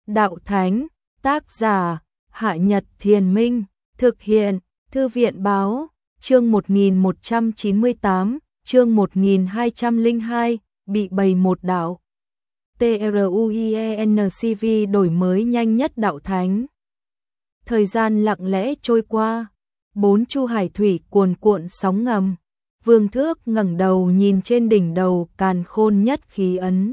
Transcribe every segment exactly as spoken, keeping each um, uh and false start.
Đạo Thánh, tác giả, Hạ Nhật Thiền Minh, thực hiện, Thư viện Báo, chương một nghìn một trăm chín mươi tám, chương một nghìn hai trăm lẻ hai, bị bầy một đạo. TRUIENCV đổi mới nhanh nhất Đạo Thánh. Thời gian lặng lẽ trôi qua, bốn chu hải thủy cuồn cuộn sóng ngầm. Vương Thước ngẩng đầu nhìn trên đỉnh đầu càn khôn nhất khí ấn.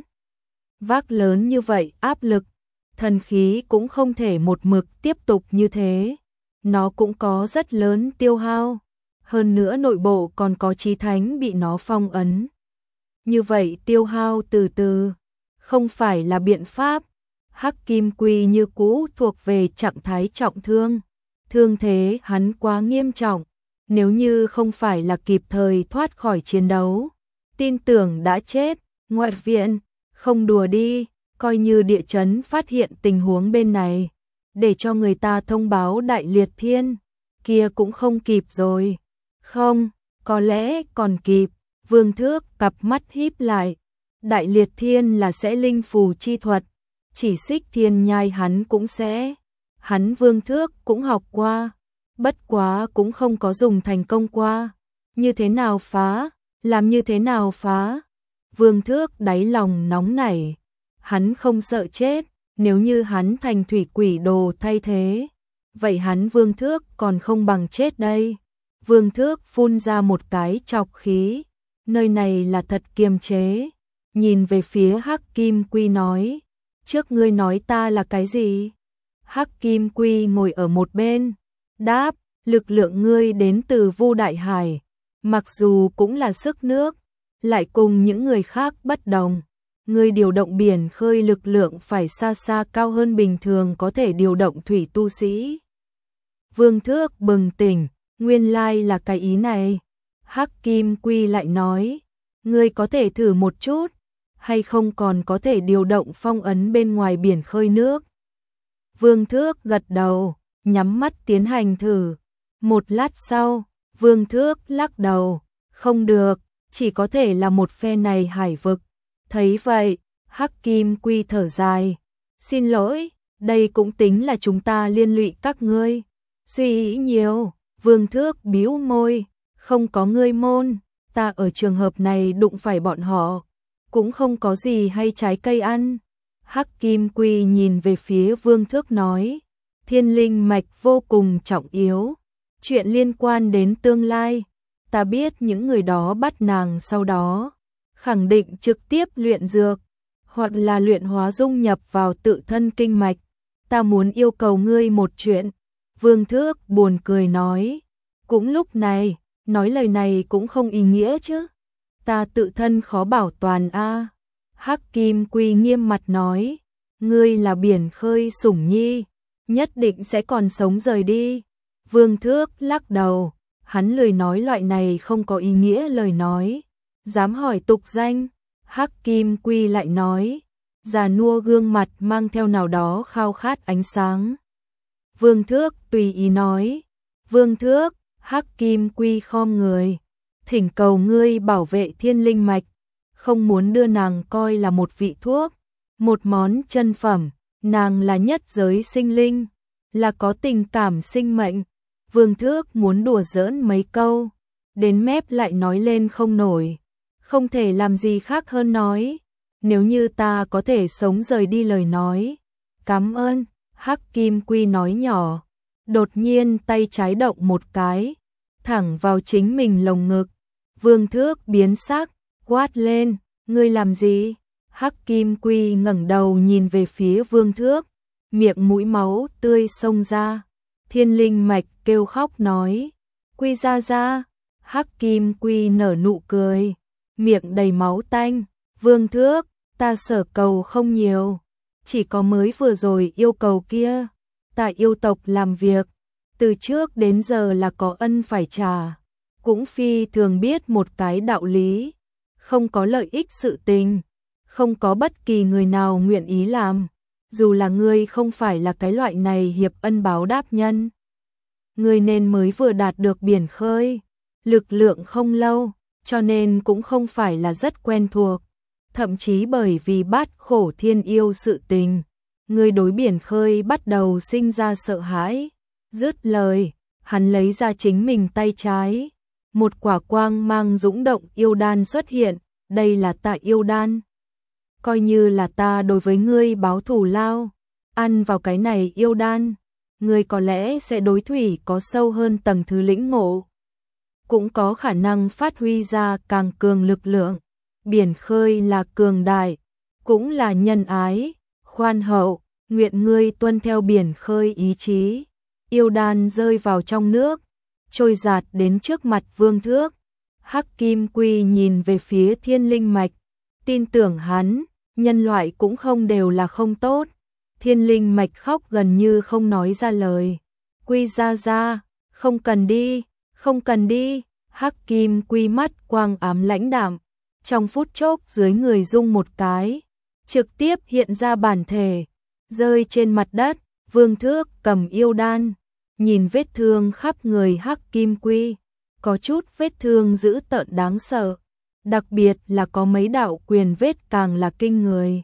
Vác lớn như vậy áp lực, thần khí cũng không thể một mực tiếp tục như thế. Nó cũng có rất lớn tiêu hao. Hơn nữa nội bộ còn có chí thánh bị nó phong ấn. Như vậy tiêu hao từ từ, không phải là biện pháp. Hắc Kim Quy như cũ thuộc về trạng thái trọng thương. Thương thế hắn quá nghiêm trọng. Nếu như không phải là kịp thời thoát khỏi chiến đấu, tin tưởng đã chết. Ngoại viện, không đùa đi, coi như địa chấn phát hiện tình huống bên này, để cho người ta thông báo Đại Liệt Thiên, kia cũng không kịp rồi. Không, có lẽ còn kịp. Vương Thước cặp mắt híp lại. Đại Liệt Thiên là sẽ linh phù chi thuật, chỉ xích thiên nhai hắn cũng sẽ. Hắn Vương Thước cũng học qua, bất quá cũng không có dùng thành công qua. Như thế nào phá, làm như thế nào phá. Vương Thước đáy lòng nóng nảy. Hắn không sợ chết, nếu như hắn thành thủy quỷ đồ thay thế, vậy hắn Vương Thước còn không bằng chết đây. Vương Thước phun ra một cái trọc khí, nơi này là thật kiềm chế. Nhìn về phía Hắc Kim Quy nói, trước ngươi nói ta là cái gì? Hắc Kim Quy ngồi ở một bên, đáp, lực lượng ngươi đến từ Vu Đại Hải, mặc dù cũng là sức nước, lại cùng những người khác bất đồng. Ngươi điều động biển khơi lực lượng phải xa xa cao hơn bình thường có thể điều động thủy tu sĩ. Vương Thước bừng tỉnh, nguyên lai là cái ý này. Hắc Kim Quy lại nói, ngươi có thể thử một chút, hay không còn có thể điều động phong ấn bên ngoài biển khơi nước. Vương Thước gật đầu, nhắm mắt tiến hành thử. Một lát sau, Vương Thước lắc đầu, không được, chỉ có thể là một phe này hải vực. Thấy vậy, Hắc Kim Quy thở dài, xin lỗi, đây cũng tính là chúng ta liên lụy các ngươi. Suy nghĩ nhiều. Vương Thước bĩu môi, không có ngươi môn, ta ở trường hợp này đụng phải bọn họ, cũng không có gì hay trái cây ăn. Hắc Kim Quy nhìn về phía Vương Thước nói, thiên linh mạch vô cùng trọng yếu, chuyện liên quan đến tương lai, ta biết những người đó bắt nàng sau đó, khẳng định trực tiếp luyện dược, hoặc là luyện hóa dung nhập vào tự thân kinh mạch, ta muốn yêu cầu ngươi một chuyện. Vương Thước buồn cười nói, cũng lúc này, nói lời này cũng không ý nghĩa chứ, ta tự thân khó bảo toàn a. À. Hắc Kim Quy nghiêm mặt nói, ngươi là biển khơi sủng nhi, nhất định sẽ còn sống rời đi. Vương Thước lắc đầu, hắn lười nói loại này không có ý nghĩa lời nói. Dám hỏi tục danh? Hắc Kim Quy lại nói, già nua gương mặt mang theo nào đó khao khát ánh sáng. Vương Thước tùy ý nói, Vương Thước, Hắc Kim Quy khom người, thỉnh cầu ngươi bảo vệ thiên linh mạch, không muốn đưa nàng coi là một vị thuốc, một món chân phẩm, nàng là nhất giới sinh linh, là có tình cảm sinh mệnh. Vương Thước muốn đùa giỡn mấy câu, đến mép lại nói lên không nổi, không thể làm gì khác hơn nói, nếu như ta có thể sống rời đi lời nói, cảm ơn. Hắc Kim Quy nói nhỏ, đột nhiên tay trái động một cái, thẳng vào chính mình lồng ngực. Vương Thước biến sắc, quát lên, ngươi làm gì? Hắc Kim Quy ngẩng đầu nhìn về phía Vương Thước, miệng mũi máu tươi xông ra. Thiên linh mạch kêu khóc nói, Quy ra ra. Hắc Kim Quy nở nụ cười, miệng đầy máu tanh. Vương Thước, ta sở cầu không nhiều, chỉ có mới vừa rồi yêu cầu kia. Ta yêu tộc làm việc, từ trước đến giờ là có ân phải trả, cũng phi thường biết một cái đạo lý, không có lợi ích sự tình, không có bất kỳ người nào nguyện ý làm, dù là ngươi không phải là cái loại này hiệp ân báo đáp nhân. Ngươi nên mới vừa đạt được biển khơi, lực lượng không lâu, cho nên cũng không phải là rất quen thuộc, thậm chí bởi vì bát khổ thiên yêu sự tình, ngươi đối biển khơi bắt đầu sinh ra sợ hãi. Dứt lời, hắn lấy ra chính mình tay trái. Một quả quang mang dũng động yêu đan xuất hiện, đây là tạ yêu đan. Coi như là ta đối với ngươi báo thù lao, ăn vào cái này yêu đan, ngươi có lẽ sẽ đối thủy có sâu hơn tầng thứ lĩnh ngộ. Cũng có khả năng phát huy ra càng cường lực lượng. Biển khơi là cường đại, cũng là nhân ái, khoan hậu, nguyện ngươi tuân theo biển khơi ý chí. Yêu đan rơi vào trong nước, trôi giạt đến trước mặt Vương Thước. Hắc Kim Quy nhìn về phía Thiên Linh Mạch, tin tưởng hắn, nhân loại cũng không đều là không tốt. Thiên Linh Mạch khóc gần như không nói ra lời. Quy ra ra, không cần đi, không cần đi. Hắc Kim Quy mắt quang ám lãnh đạm, trong phút chốc dưới người rung một cái, trực tiếp hiện ra bản thể, rơi trên mặt đất. Vương Thước cầm yêu đan, nhìn vết thương khắp người Hắc Kim Quy, có chút vết thương dữ tợn đáng sợ, đặc biệt là có mấy đạo quyền vết càng là kinh người.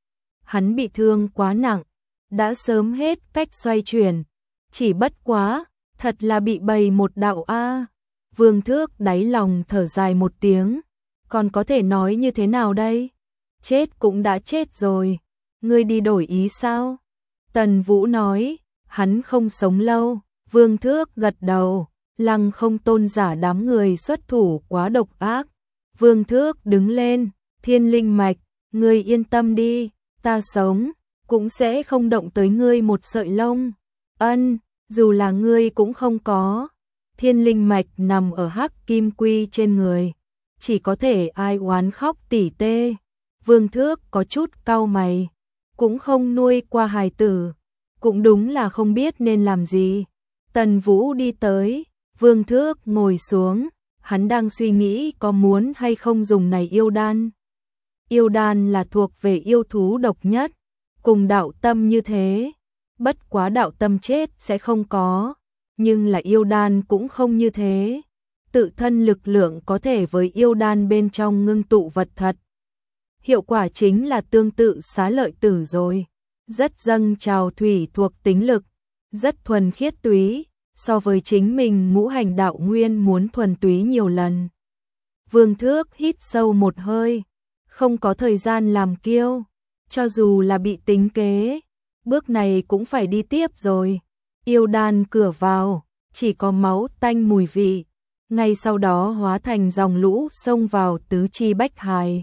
Hắn bị thương quá nặng, đã sớm hết cách xoay chuyển, chỉ bất quá, thật là bị bầy một đạo a. Vương Thước đáy lòng thở dài một tiếng, còn có thể nói như thế nào đây? Chết cũng đã chết rồi, ngươi đi đổi ý sao? Tần Vũ nói, hắn không sống lâu. Vương Thước gật đầu, Lăng Không tôn giả đám người xuất thủ quá độc ác. Vương Thước đứng lên, Thiên Linh Mạch, ngươi yên tâm đi, ta sống, cũng sẽ không động tới ngươi một sợi lông. Ân, dù là ngươi cũng không có. Thiên Linh Mạch nằm ở Hắc Kim Quy trên người, chỉ có thể ai oán khóc tỉ tê. Vương Thước có chút cau mày, cũng không nuôi qua hài tử, cũng đúng là không biết nên làm gì. Tần Vũ đi tới, Vương Thước ngồi xuống, hắn đang suy nghĩ có muốn hay không dùng này yêu đan. Yêu đan là thuộc về yêu thú độc nhất, cùng đạo tâm như thế, bất quá đạo tâm chết sẽ không có, nhưng là yêu đan cũng không như thế. Tự thân lực lượng có thể với yêu đan bên trong ngưng tụ vật thật. Hiệu quả chính là tương tự xá lợi tử rồi, rất dâng trào thủy thuộc tính lực, rất thuần khiết túy, so với chính mình ngũ hành đạo nguyên muốn thuần túy nhiều lần. Vương Thước hít sâu một hơi, không có thời gian làm kiêu, cho dù là bị tính kế, bước này cũng phải đi tiếp rồi. Yêu đan cửa vào, chỉ có máu tanh mùi vị, ngay sau đó hóa thành dòng lũ xông vào tứ chi bách hài.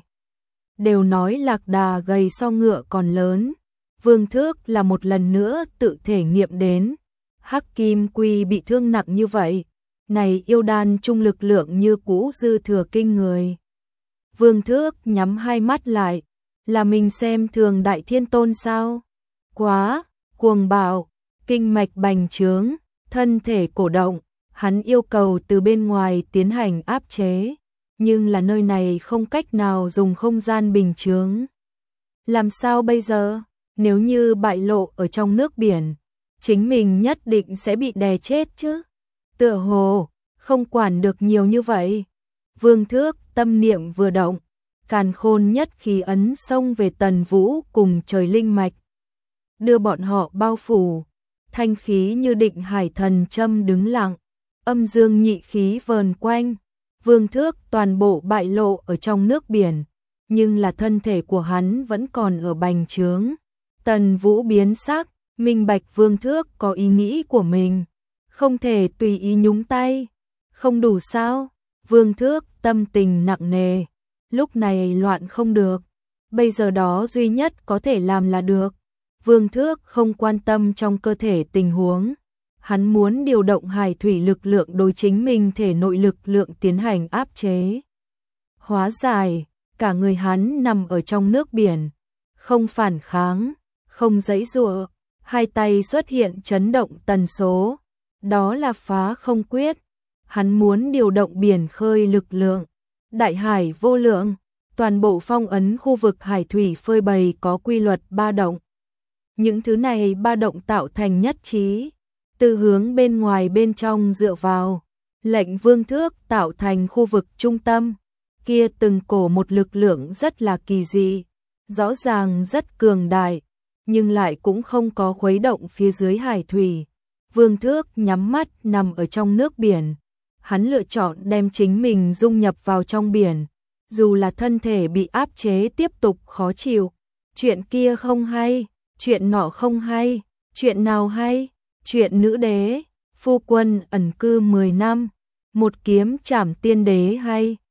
Đều nói lạc đà gầy so ngựa còn lớn, Vương Thước là một lần nữa tự thể nghiệm đến. Hắc Kim Quy bị thương nặng như vậy, này yêu đan trung lực lượng như cũ dư thừa kinh người. Vương Thước nhắm hai mắt lại, là mình xem thường Đại Thiên Tôn sao? Quá, cuồng bạo, kinh mạch bành trướng, thân thể cổ động, hắn yêu cầu từ bên ngoài tiến hành áp chế, nhưng là nơi này không cách nào dùng không gian bình chướng. Làm sao bây giờ? Nếu như bại lộ ở trong nước biển, chính mình nhất định sẽ bị đè chết chứ. Tựa hồ, không quản được nhiều như vậy. Vương Thước tâm niệm vừa động, càn khôn nhất khí ấn xông về Tần Vũ cùng trời linh mạch, đưa bọn họ bao phủ. Thanh khí như định hải thần châm đứng lặng, âm dương nhị khí vờn quanh. Vương Thước toàn bộ bại lộ ở trong nước biển, nhưng là thân thể của hắn vẫn còn ở bành trướng. Tần Vũ biến sắc, minh bạch Vương Thước có ý nghĩ của mình, không thể tùy ý nhúng tay. Không đủ sao? Vương Thước tâm tình nặng nề, lúc này loạn không được, bây giờ đó duy nhất có thể làm là được. Vương Thước không quan tâm trong cơ thể tình huống, hắn muốn điều động hải thủy lực lượng đối chính mình thể nội lực lượng tiến hành áp chế. Hóa giải, cả người hắn nằm ở trong nước biển, không phản kháng, không giãy giụa, hai tay xuất hiện chấn động tần số, đó là phá không quyết. Hắn muốn điều động biển khơi lực lượng, đại hải vô lượng, toàn bộ phong ấn khu vực hải thủy phơi bày có quy luật ba động. Những thứ này ba động tạo thành nhất trí, từ hướng bên ngoài bên trong dựa vào, lệnh Vương Thước tạo thành khu vực trung tâm, kia từng cổ một lực lượng rất là kỳ dị, rõ ràng rất cường đại, nhưng lại cũng không có khuấy động phía dưới hải thủy. Vương Thước nhắm mắt nằm ở trong nước biển, hắn lựa chọn đem chính mình dung nhập vào trong biển, dù là thân thể bị áp chế tiếp tục khó chịu. Chuyện kia không hay, chuyện nọ không hay, chuyện nào hay? Chuyện nữ đế, phu quân ẩn cư mười năm, một kiếm trảm tiên đế hay?